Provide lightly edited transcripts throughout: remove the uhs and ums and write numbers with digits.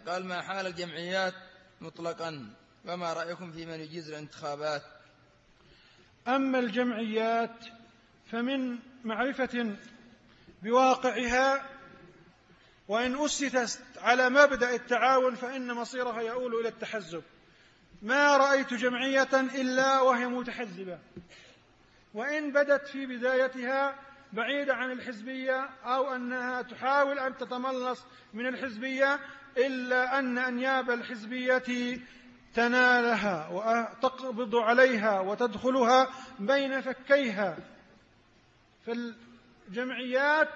قال: ما حال الجمعيات مطلقا، وما رأيكم في من يجيز الانتخابات؟ أما الجمعيات فمن معرفة بواقعها، وإن أسست على مبدأ التعاون فإن مصيرها يؤول إلى التحزب. ما رأيت جمعية إلا وهي متحزبة، وإن بدت في بدايتها بعيدة عن الحزبية أو أنها تحاول أن تتملص من الحزبية، إلا أن أنياب الحزبية تنالها وتقبض عليها وتدخلها بين فكيها. فالجمعيات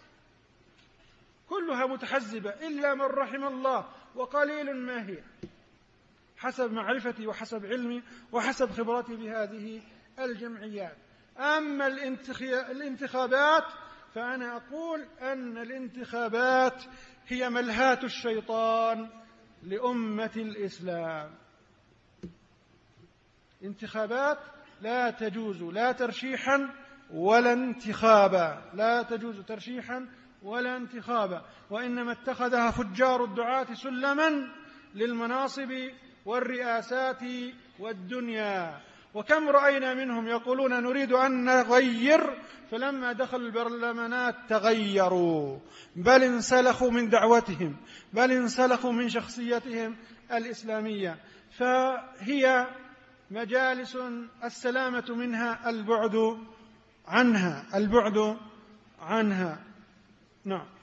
كلها متحزبة إلا من رحم الله، وقليل ما هي، حسب معرفتي وحسب علمي وحسب خبرتي بهذه الجمعيات. أما الانتخابات فأنا أقول أن الانتخابات هي ملهاة الشيطان لأمة الإسلام. انتخابات لا تجوز لا ترشيحا ولا انتخابا، لا تجوز ترشيحا ولا انتخابا، وإنما اتخذها فجار الدعاة سلما للمناصب والرئاسات والدنيا. وكم رأينا منهم يقولون نريد أن نغير، فلما دخلوا البرلمانات تغيروا، بل انسلخوا من دعوتهم، بل انسلخوا من شخصيتهم الإسلامية. فهي مجالس السلامة منها البعد عنها، البعد عنها. نعم.